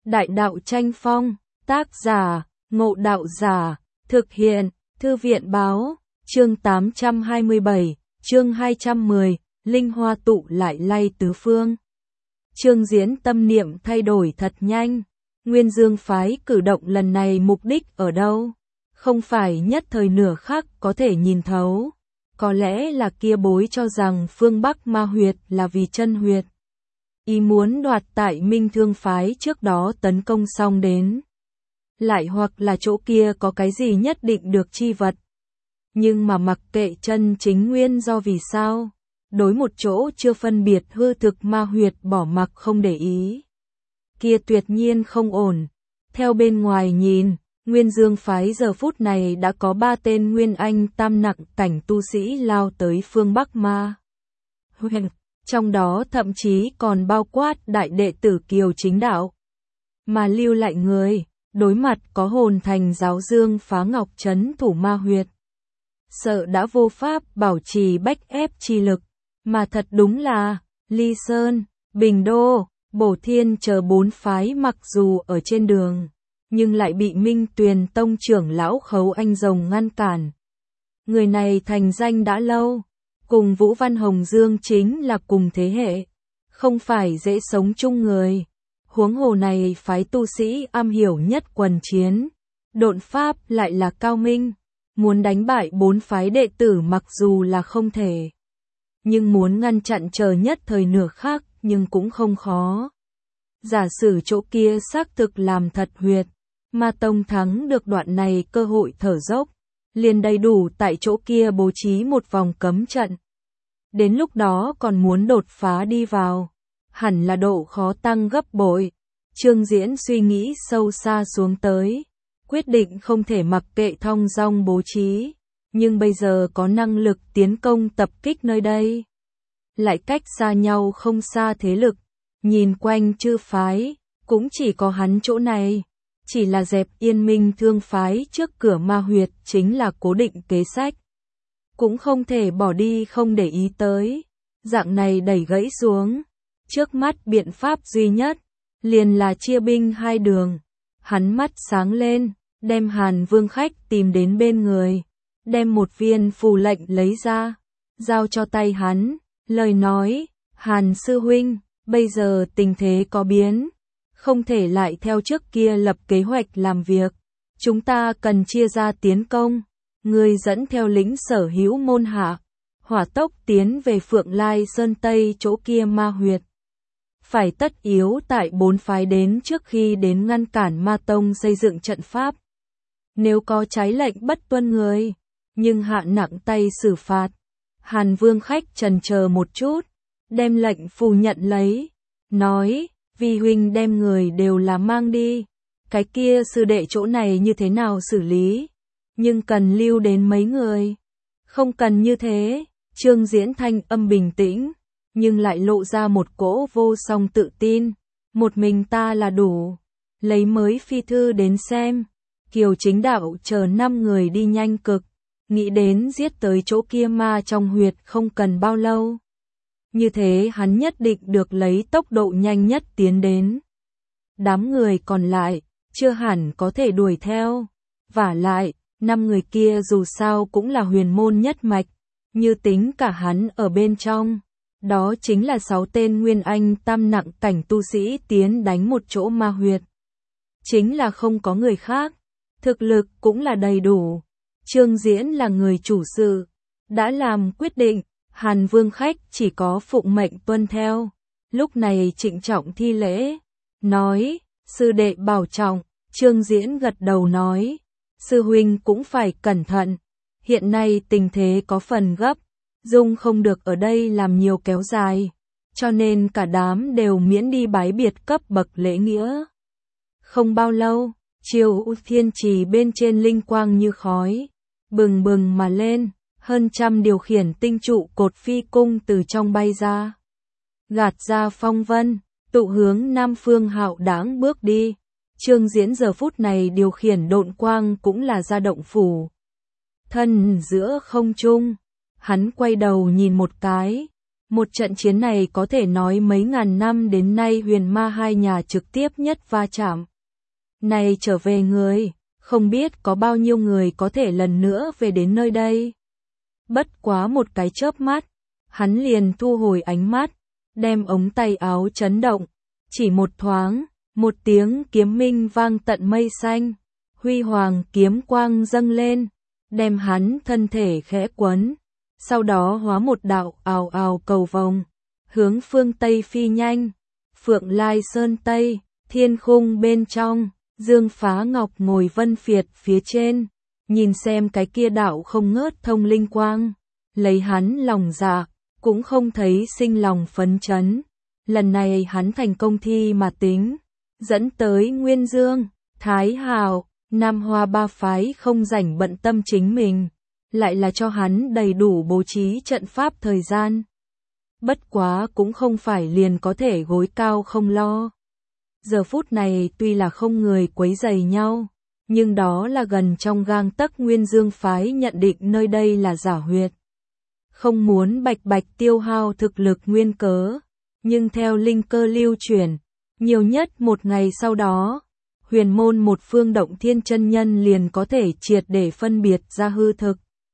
Đại đạo tranh phong, tác giả, Ngộ Đạo Giả, thực hiện, Thư viện báo, chương 827, chương 210, linh hoa tụ lại lay tứ phương. Chương Diễn tâm niệm thay đổi thật nhanh, Nguyên Dương phái cử động lần này mục đích ở đâu? Không phải nhất thời nửa khắc có thể nhìn thấu, có lẽ là kia bối cho rằng phương Bắc ma huyệt là vì chân huyệt. Ý muốn đoạt tại Minh Thương phái trước đó tấn công xong đến. Lại hoặc là chỗ kia có cái gì nhất định được chi vật. Nhưng mà mặc kệ chân chính nguyên do vì sao, đối một chỗ chưa phân biệt hư thực ma huyệt bỏ mặc không để ý. Kia tuyệt nhiên không ổn. Theo bên ngoài nhìn, Nguyên Dương phái giờ phút này đã có 3 tên Nguyên Anh tam nặng cảnh tu sĩ lao tới phương Bắc ma huyệt. Trong đó thậm chí còn bao quát đại đệ tử Kiều Chính Đạo. Mà lưu lại người, đối mặt có hồn thành giáo dương phá ngọc trấn thủ ma huyệt. Sợ đã vô pháp bảo trì bách ép chi lực, mà thật đúng là, Ly Sơn, Bình Đô, Bổ Thiên chờ 4 phái mặc dù ở trên đường, nhưng lại bị Minh Tuyền Tông trưởng lão Khấu Anh Rồng ngăn cản. Người này thành danh đã lâu. Cùng Vũ Văn Hồng Dương chính là cùng thế hệ, không phải dễ sống chung người. Huống hồ này phái tu sĩ am hiểu nhất quần chiến, độn pháp lại là cao minh, muốn đánh bại 4 phái đệ tử mặc dù là không thể, nhưng muốn ngăn chặn chờ nhất thời nửa khắc nhưng cũng không khó. Giả sử chỗ kia xác thực làm thật huyệt, mà Tông thắng được đoạn này cơ hội thở dốc, liền đầy đủ tại chỗ kia bố trí một vòng cấm trận. Đến lúc đó còn muốn đột phá đi vào, hẳn là độ khó tăng gấp bội. Trương Diễn suy nghĩ sâu xa xuống tới, quyết định không thể mặc kệ thong dong bố trí, nhưng bây giờ có năng lực tiến công tập kích nơi đây. Lại cách xa nhau không xa thế lực, nhìn quanh chư phái, cũng chỉ có hắn chỗ này. Chỉ là dẹp Yên Minh Thương phái trước cửa ma huyệt chính là cố định kế sách. Cũng không thể bỏ đi không để ý tới. Dạng này đẩy gãy xuống. Trước mắt biện pháp duy nhất, liền là chia binh hai đường. Hắn mắt sáng lên, đem Hàn Vương khách tìm đến bên người. Đem một viên phù lệnh lấy ra, giao cho tay hắn. Lời nói, Hàn sư huynh, bây giờ tình thế có biến. Không thể lại theo trước kia lập kế hoạch làm việc. Chúng ta cần chia ra tiến công. Người dẫn theo lính sở hữu môn hạ, hỏa tốc tiến về Phượng Lai Sơn Tây chỗ kia ma huyệt. Phải tất yếu tại 4 phái đến trước khi đến ngăn cản ma tông xây dựng trận pháp. Nếu có trái lệnh bất tuân người, nhưng hạ nặng tay xử phạt. Hàn Vương khách chần chờ một chút, đem lệnh phù nhận lấy, nói, vì huynh đem người đều là mang đi. Cái kia sư đệ chỗ này như thế nào xử lý? Nhưng cần lưu đến mấy người. Không cần như thế. Trương Diễn thanh âm bình tĩnh, nhưng lại lộ ra một cỗ vô song tự tin. Một mình ta là đủ. Lấy mới phi thư đến xem. Kiều Chính Đạo chờ 5 người đi nhanh cực. Nghĩ đến giết tới chỗ kia ma trong huyệt không cần bao lâu. Như thế hắn nhất định được lấy tốc độ nhanh nhất tiến đến. Đám người còn lại, chưa hẳn có thể đuổi theo. Vả lại, 5 người kia dù sao cũng là huyền môn nhất mạch, như tính cả hắn ở bên trong. Đó chính là 6 tên Nguyên Anh tam nặng cảnh tu sĩ tiến đánh một chỗ ma huyệt. Chính là không có người khác, thực lực cũng là đầy đủ. Trương Diễn là người chủ sự, đã làm quyết định, Hàn Vương khách chỉ có phụng mệnh tuân theo. Lúc này trịnh trọng thi lễ, nói, sư đệ bảo trọng. Trương Diễn gật đầu nói, sư huynh cũng phải cẩn thận. Hiện nay tình thế có phần gấp, dung không được ở đây làm nhiều kéo dài, cho nên cả đám đều miễn đi bái biệt cấp bậc lễ nghĩa. Không bao lâu, Triều Thiên Trì bên trên linh quang như khói, bừng bừng mà lên, hơn 100 điều khiển tinh trụ cột phi cung từ trong bay ra. Gạt ra phong vân, tụ hướng Nam Phương hạo đãng bước đi. Trương Diễn giờ phút này điều khiển độn quang cũng là ra động phủ. Thân giữa không trung, hắn quay đầu nhìn một cái, Một trận chiến này có thể nói mấy ngàn năm đến nay huyền ma hai nhà trực tiếp nhất va chạm. Này trở về người, không biết có bao nhiêu người có thể lần nữa về đến nơi đây. Bất quá một cái chớp mắt, hắn liền thu hồi ánh mắt, đem ống tay áo chấn động, chỉ một thoáng, một tiếng kiếm minh vang tận mây xanh, huy hoàng kiếm quang dâng lên, đem hắn thân thể khẽ quấn, sau đó hóa một đạo ào ào cầu vồng, hướng phương Tây phi nhanh. Phượng Lai Sơn Tây, thiên khung bên trong, Dương Phá Ngọc ngồi vân phiệt phía trên, nhìn xem cái kia đạo không ngớt thông linh quang, lấy hắn lòng dạ, cũng không thấy sinh lòng phấn chấn. Lần này hắn thành công thi mà tính, dẫn tới Nguyên Dương, Thái Hào, Nam Hoa ba phái không rảnh bận tâm chính mình, lại là cho hắn đầy đủ bố trí trận pháp thời gian. Bất quá cũng không phải liền có thể gối cao không lo. Giờ phút này tuy là không người quấy rầy nhau, nhưng đó là gần trong gang tấc Nguyên Dương phái nhận định nơi đây là giả huyệt. Không muốn bạch bạch tiêu hao thực lực nguyên cớ, nhưng theo linh cơ lưu chuyển, nhiều nhất một ngày sau đó, huyền môn một phương Động Thiên chân nhân liền có thể triệt để phân biệt ra hư thực.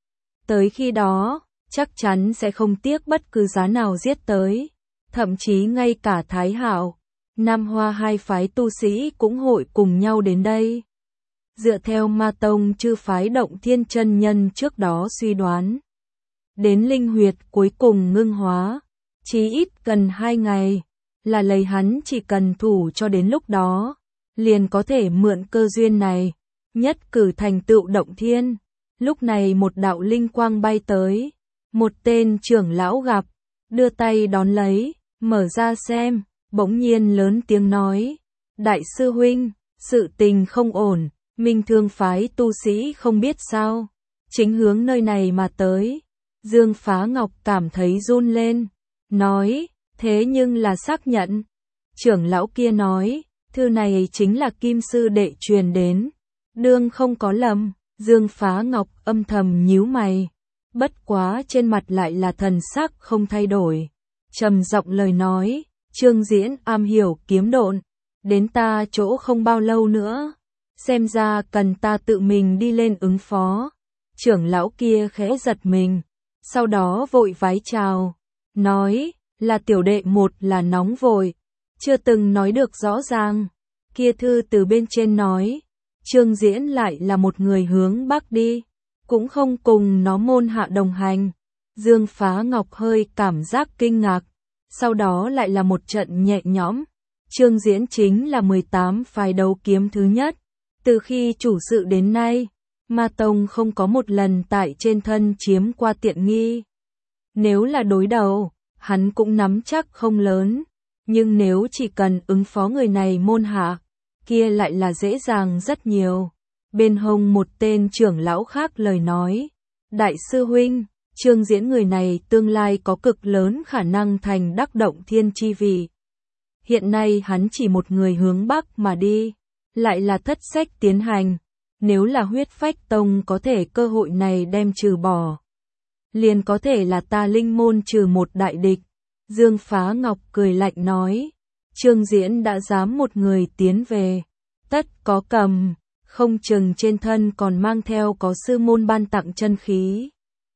Tới khi đó, chắc chắn sẽ không tiếc bất cứ giá nào giết tới, thậm chí ngay cả Thái Hạo, Nam Hoa hai phái tu sĩ cũng hội cùng nhau đến đây. Dựa theo Ma Tông chư phái Động Thiên chân nhân trước đó suy đoán, đến linh huyệt cuối cùng ngưng hóa, chí ít cần 2 ngày, là lấy hắn chỉ cần thủ cho đến lúc đó, liền có thể mượn cơ duyên này, nhất cử thành tựu Động Thiên. Lúc này một đạo linh quang bay tới, một tên trưởng lão gặp, đưa tay đón lấy, mở ra xem, bỗng nhiên lớn tiếng nói, đại sư huynh, sự tình không ổn, Minh Thương phái tu sĩ không biết sao, chính hướng nơi này mà tới. Dương Phá Ngọc cảm thấy run lên, nói, thế nhưng là xác nhận. Trưởng lão kia nói, thư này chính là Kim sư đệ truyền đến, đương không có lầm. Dương Phá Ngọc âm thầm nhíu mày, bất quá trên mặt lại là thần sắc không thay đổi, trầm giọng lời nói, Trương Diễn am hiểu kiếm độn, đến ta chỗ không bao lâu nữa, xem ra cần ta tự mình đi lên ứng phó. Trưởng lão kia khẽ giật mình, sau đó vội vái chào, nói, là tiểu đệ một là nóng vội, chưa từng nói được rõ ràng. Kia thư từ bên trên nói, Trương Diễn lại là một người hướng Bắc đi, cũng không cùng nó môn hạ đồng hành. Dương Phá Ngọc hơi cảm giác kinh ngạc, sau đó lại là một trận nhẹ nhõm. Trương Diễn chính là 18 phái đấu kiếm thứ nhất, từ khi chủ sự đến nay, Ma Tông không có một lần tại trên thân chiếm qua tiện nghi. Nếu là đối đầu, hắn cũng nắm chắc không lớn, nhưng nếu chỉ cần ứng phó người này môn hạ, kia lại là dễ dàng rất nhiều. Bên hông một tên trưởng lão khác lời nói, đại sư huynh, Trương Diễn người này tương lai có cực lớn khả năng thành đắc Động Thiên chi vị. Hiện nay hắn chỉ một người hướng Bắc mà đi, lại là thất sách tiến hành, nếu là Huyết Phách Tông có thể cơ hội này đem trừ bỏ, liền có thể là ta linh môn trừ một đại địch. Dương Phá Ngọc cười lạnh nói, Trương Diễn đã dám một người tiến về, tất có cầm, không chừng trên thân còn mang theo có sư môn ban tặng chân khí.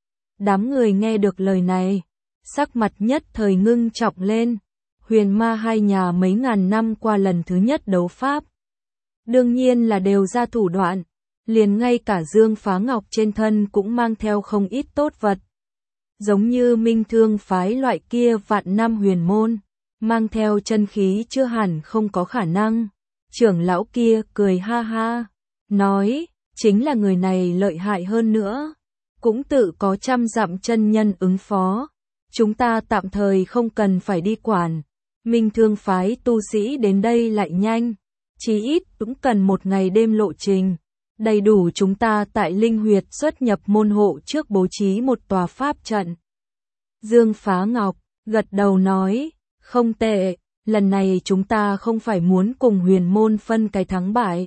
Đám người nghe được lời này, sắc mặt nhất thời ngưng trọng lên. Huyền ma hai nhà mấy ngàn năm qua lần thứ nhất đấu pháp, đương nhiên là đều ra thủ đoạn, liền ngay cả Dương Phá Ngọc trên thân cũng mang theo không ít tốt vật. Giống như Minh Thương phái loại kia vạn năm huyền môn, mang theo chân khí chưa hẳn không có khả năng. Trưởng lão kia cười ha ha, nói, chính là người này lợi hại hơn nữa, cũng tự có trăm dặm chân nhân ứng phó, chúng ta tạm thời không cần phải đi quản. Minh Thương phái tu sĩ đến đây lại nhanh, chí ít cũng cần một ngày đêm lộ trình, đầy đủ chúng ta tại linh huyệt xuất nhập môn hộ trước bố trí một tòa pháp trận. Dương Phá Ngọc gật đầu nói, không tệ, lần này chúng ta không phải muốn cùng huyền môn phân cái thắng bại,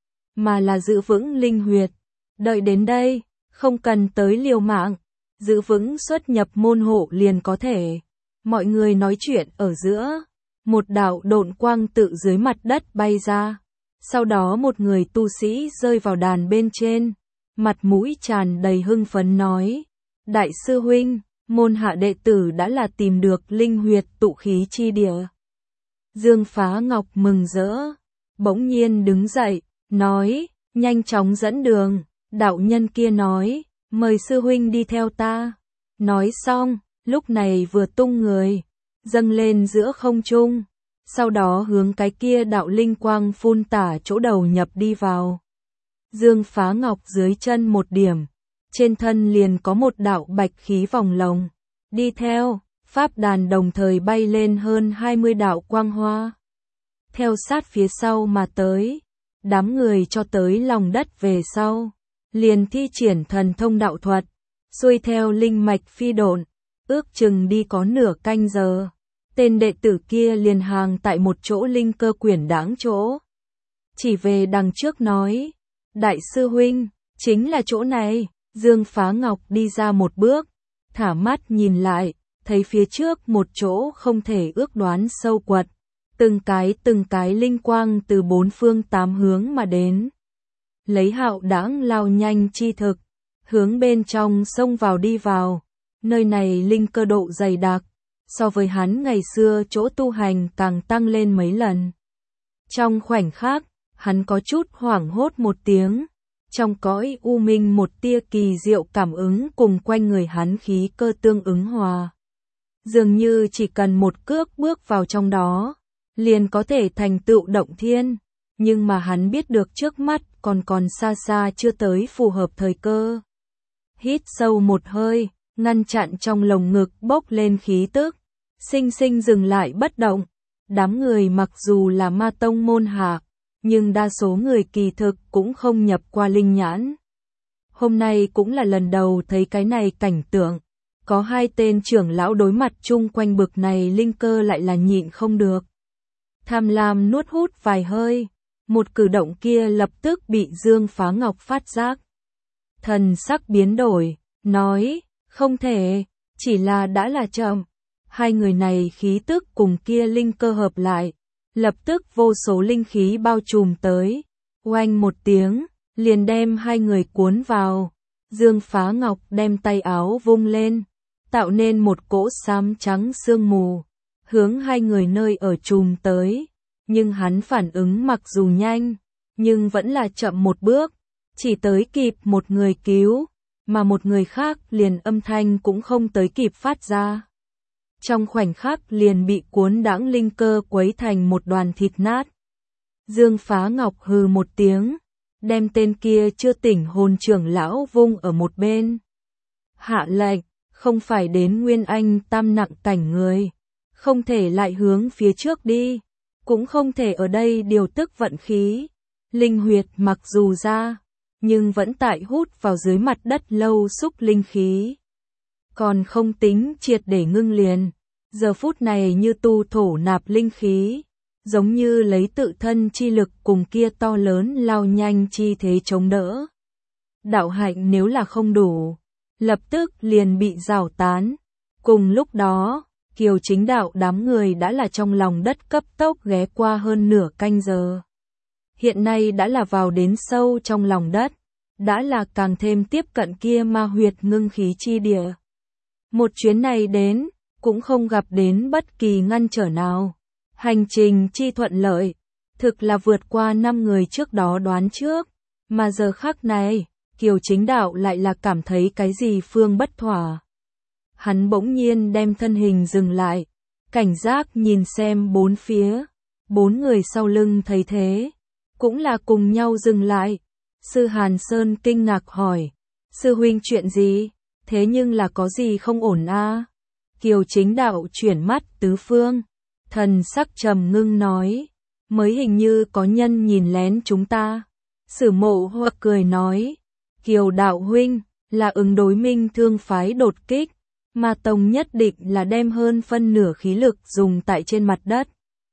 mà là giữ vững linh huyệt, đợi đến đây, không cần tới liều mạng, giữ vững xuất nhập môn hộ liền có thể. Mọi người nói chuyện ở giữa, một đạo độn quang tự dưới mặt đất bay ra. Sau đó một người tu sĩ rơi vào đàn bên trên, mặt mũi tràn đầy hưng phấn nói: Đại sư huynh, môn hạ đệ tử đã là tìm được linh huyệt tụ khí chi địa. Dương Phá Ngọc mừng rỡ, bỗng nhiên đứng dậy, nói: Nhanh chóng dẫn đường. Đạo nhân kia nói: Mời sư huynh đi theo ta. Nói xong, lúc này vừa tung người, dâng lên giữa không trung, sau đó hướng cái kia đạo linh quang phun tả chỗ đầu nhập đi vào. Dương Phá Ngọc dưới chân một điểm, trên thân liền có một đạo bạch khí vòng lồng, đi theo, pháp đàn đồng thời bay lên hơn 20 đạo quang hoa. Theo sát phía sau mà tới, đám người cho tới lòng đất về sau, liền thi triển thần thông đạo thuật, xuôi theo linh mạch phi độn, ước chừng đi có nửa canh giờ. Tên đệ tử kia liền hàng tại một chỗ linh cơ quyển đãng chỗ. Chỉ về đằng trước nói: Đại sư huynh, chính là chỗ này. Dương Phá Ngọc đi ra một bước, thả mắt nhìn lại, thấy phía trước một chỗ không thể ước đoán sâu quật. Từng cái linh quang từ bốn phương tám hướng mà đến. Lấy hạo đãng lao nhanh chi thực, hướng bên trong xông vào đi vào. Nơi này linh cơ độ dày đặc, so với hắn ngày xưa chỗ tu hành càng tăng lên mấy lần. Trong khoảnh khắc, hắn có chút hoảng hốt một tiếng, trong cõi u minh một tia kỳ diệu cảm ứng cùng quanh người hắn khí cơ tương ứng hòa. Dường như chỉ cần một cước bước vào trong đó, liền có thể thành tựu động thiên, nhưng mà hắn biết được trước mắt còn xa xa chưa tới phù hợp thời cơ. Hít sâu một hơi, ngăn chặn trong lồng ngực bốc lên khí tức, sinh sinh dừng lại bất động. Đám người mặc dù là ma tông môn hạ, nhưng đa số người kỳ thực cũng không nhập qua linh nhãn. Hôm nay cũng là lần đầu thấy cái này cảnh tượng, có hai tên trưởng lão đối mặt chung quanh bực này linh cơ lại là nhịn không được. Tham lam nuốt hút vài hơi, một cử động kia lập tức bị Dương Phá Ngọc phát giác. Thần sắc biến đổi, nói: Không thể, chỉ là đã là chậm. Hai người này khí tức cùng kia linh cơ hợp lại, lập tức vô số linh khí bao trùm tới, oanh một tiếng, liền đem hai người cuốn vào. Dương Phá Ngọc đem tay áo vung lên, tạo nên một cỗ xám trắng sương mù, hướng hai người nơi ở trùm tới, nhưng hắn phản ứng mặc dù nhanh, nhưng vẫn là chậm một bước, chỉ tới kịp một người cứu, mà một người khác liền âm thanh cũng không tới kịp phát ra. Trong khoảnh khắc liền bị cuốn đãng linh cơ quấy thành một đoàn thịt nát. Dương Phá Ngọc hừ một tiếng, đem tên kia chưa tỉnh hồn trưởng lão vung ở một bên. Hạ lệnh, không phải đến Nguyên Anh tam nặng cảnh người, không thể lại hướng phía trước đi, cũng không thể ở đây điều tức vận khí. Linh huyệt mặc dù ra, nhưng vẫn tại hút vào dưới mặt đất lâu xúc linh khí. Còn không tính triệt để ngưng liền, giờ phút này như tu thổ nạp linh khí, giống như lấy tự thân chi lực cùng kia to lớn lao nhanh chi thế chống đỡ. Đạo hạnh nếu là không đủ, lập tức liền bị rào tán. Cùng lúc đó, Kiều Chính Đạo đám người đã là trong lòng đất cấp tốc ghé qua hơn nửa canh giờ. Hiện nay đã là vào đến sâu trong lòng đất, đã là càng thêm tiếp cận kia ma huyệt ngưng khí chi địa. Một chuyến này đến, cũng không gặp đến bất kỳ ngăn trở nào. Hành trình chi thuận lợi, thực là vượt qua 5 người trước đó đoán trước, mà giờ khắc này, Kiều Chính Đạo lại là cảm thấy cái gì phương bất thỏa. Hắn bỗng nhiên đem thân hình dừng lại, cảnh giác nhìn xem bốn phía, bốn người sau lưng thấy thế, cũng là cùng nhau dừng lại. Sư Hàn Sơn kinh ngạc hỏi: Sư huynh chuyện gì? Thế nhưng là có gì không ổn a? Kiều Chính Đạo chuyển mắt tứ phương, thần sắc trầm ngưng nói: Mới hình như có nhân nhìn lén chúng ta. Sử Mộ hoặc cười nói: Kiều đạo huynh, là ứng đối Minh Thương phái đột kích, Ma Tông nhất định là đem hơn phân nửa khí lực dùng tại trên mặt đất.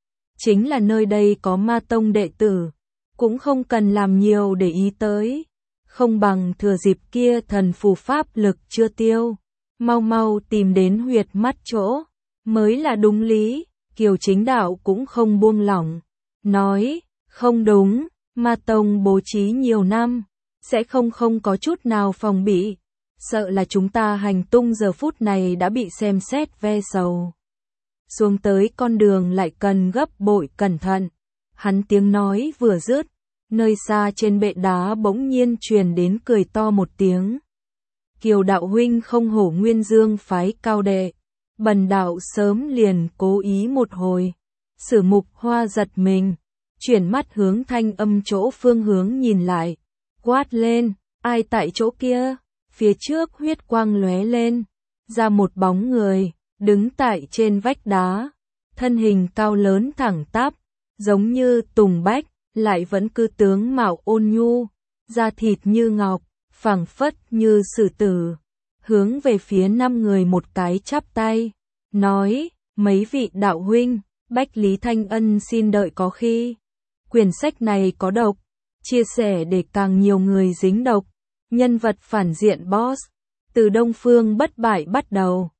Chính là nơi đây có Ma Tông đệ tử, cũng không cần làm nhiều để ý tới, không bằng thừa dịp kia thần phù pháp lực chưa tiêu, mau mau tìm đến huyệt mắt chỗ, mới là đúng lý. Kiều Chính Đạo cũng không buông lỏng, nói, không đúng, Ma Tông bố trí nhiều năm, sẽ không có chút nào phòng bị, sợ là chúng ta hành tung giờ phút này đã bị xem xét ve sầu. Xuống tới con đường lại cần gấp bội cẩn thận. Hắn tiếng nói vừa dứt, nơi xa trên bệ đá bỗng nhiên truyền đến cười to một tiếng. Kiều đạo huynh không hổ Nguyên Dương phái cao đệ, bần đạo sớm liền cố ý một hồi. Sử Mục Hoa giật mình, chuyển mắt hướng thanh âm chỗ phương hướng nhìn lại, quát lên, ai tại chỗ kia? Phía trước huyết quang lóe lên, ra một bóng người, đứng tại trên vách đá, thân hình cao lớn thẳng tắp, giống như tùng bách, lại vẫn cư tướng mạo ôn nhu, da thịt như ngọc, phẳng phất như sử tử, hướng về phía 5 người một cái chắp tay, nói, mấy vị đạo huynh, Bách Lý Thanh Ân xin đợi có khi. Quyển sách này có độc, chia sẻ để càng nhiều người dính độc. Nhân vật phản diện boss, từ Đông Phương bất bại bắt đầu.